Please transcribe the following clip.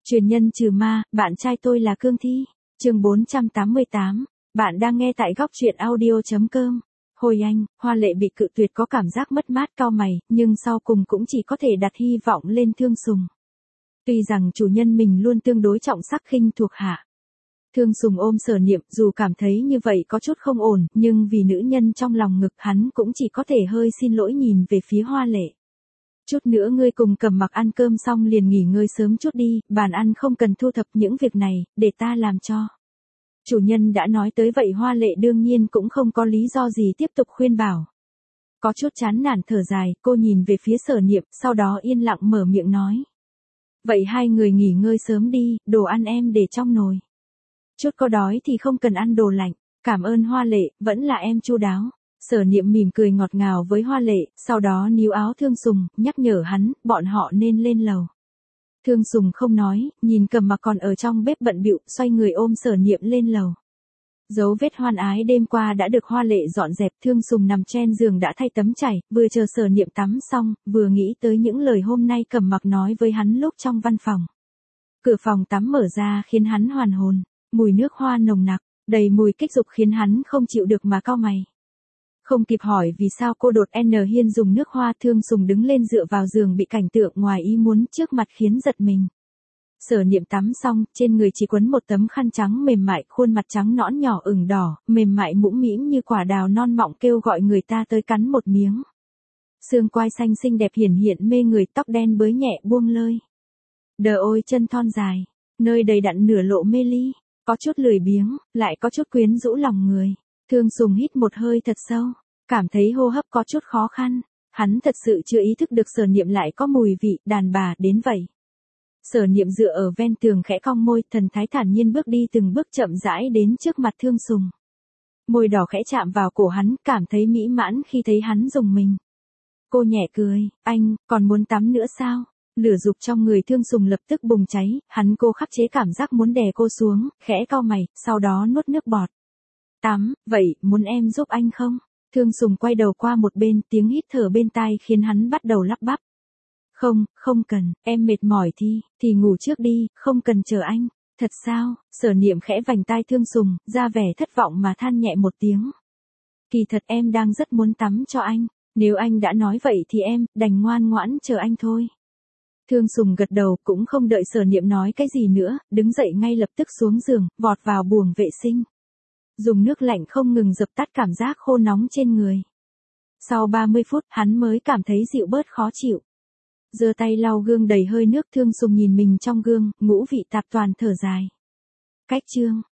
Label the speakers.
Speaker 1: Truyền nhân trừ ma, bạn trai tôi là Cương Thi. Chương 488. Bạn đang nghe tại góc truyện audio.com. Hồi anh, Hoa Lệ bị cự tuyệt có cảm giác mất mát cau mày, nhưng sau cùng cũng chỉ có thể đặt hy vọng lên Thương Sùng. Tuy rằng chủ nhân mình luôn tương đối trọng sắc khinh thuộc hạ. Thương Sùng ôm Sở Niệm, dù cảm thấy như vậy có chút không ổn, nhưng vì nữ nhân trong lòng ngực hắn cũng chỉ có thể hơi xin lỗi nhìn về phía Hoa Lệ. Chút nữa ngươi cùng Cầm Mặc ăn cơm xong liền nghỉ ngơi sớm chút đi, bàn ăn không cần thu thập những việc này, để ta làm cho. Chủ nhân đã nói tới vậy Hoa Lệ đương nhiên cũng không có lý do gì tiếp tục khuyên bảo. Có chút chán nản thở dài, cô nhìn về phía Sở Niệm, sau đó yên lặng mở miệng nói. Vậy hai người nghỉ ngơi sớm đi, đồ ăn em để trong nồi. Chút có đói thì không cần ăn đồ lạnh, cảm ơn Hoa Lệ, vẫn là em chu đáo. Sở Niệm mỉm cười ngọt ngào với Hoa Lệ, sau đó níu áo Thương Sùng, nhắc nhở hắn, bọn họ nên lên lầu. Thương Sùng không nói, nhìn Cầm Mặc còn ở trong bếp bận bịu, xoay người ôm Sở Niệm lên lầu. Dấu vết hoan ái đêm qua đã được Hoa Lệ dọn dẹp, Thương Sùng nằm trên giường đã thay tấm chảy, vừa chờ Sở Niệm tắm xong, vừa nghĩ tới những lời hôm nay Cầm Mặc nói với hắn lúc trong văn phòng. Cửa phòng tắm mở ra khiến hắn hoàn hồn, mùi nước hoa nồng nặc, đầy mùi kích dục khiến hắn không chịu được mà cau mày. Không kịp hỏi vì sao cô đột Hiên dùng nước hoa, Thương Sùng đứng lên dựa vào giường bị cảnh tượng ngoài ý muốn trước mặt khiến giật mình. Sở Niệm tắm xong, trên người chỉ quấn một tấm khăn trắng mềm mại, khuôn mặt trắng nõn nhỏ ửng đỏ, mềm mại mũm mĩm như quả đào non mọng kêu gọi người ta tới cắn một miếng. Xương quai xanh xinh đẹp hiển hiện mê người, tóc đen bới nhẹ buông lơi. Đờ ôi chân thon dài, nơi đầy đặn nửa lộ mê ly, có chút lười biếng, lại có chút quyến rũ lòng người. Thương Sùng hít một hơi thật sâu, cảm thấy hô hấp có chút khó khăn, hắn thật sự chưa ý thức được Sở Niệm lại có mùi vị đàn bà đến vậy. Sở Niệm dựa ở ven tường khẽ cong môi, thần thái thản nhiên bước đi từng bước chậm rãi đến trước mặt Thương Sùng. Môi đỏ khẽ chạm vào cổ hắn, cảm thấy mỹ mãn khi thấy hắn dùng mình. Cô nhẹ cười, anh, còn muốn tắm nữa sao? Lửa dục trong người Thương Sùng lập tức bùng cháy, hắn cô khắc chế cảm giác muốn đè cô xuống, khẽ cau mày, sau đó nuốt nước bọt. Tắm, vậy, muốn em giúp anh không? Thương Sùng quay đầu qua một bên, tiếng hít thở bên tai khiến hắn bắt đầu lắp bắp. Không, không cần, em mệt mỏi thì ngủ trước đi, không cần chờ anh. Thật sao? Sở Niệm khẽ vành tai Thương Sùng, ra vẻ thất vọng mà than nhẹ một tiếng. Kỳ thật em đang rất muốn tắm cho anh, nếu anh đã nói vậy thì em đành ngoan ngoãn chờ anh thôi. Thương Sùng gật đầu, cũng không đợi Sở Niệm nói cái gì nữa, đứng dậy ngay lập tức xuống giường, vọt vào buồng vệ sinh. Dùng nước lạnh không ngừng dập tắt cảm giác khô nóng trên người. Sau 30 phút, hắn mới cảm thấy dịu bớt khó chịu. Giơ tay lau gương đầy hơi nước, Thương Sùng nhìn mình trong gương, ngũ vị tạp toàn thở dài. Cách chương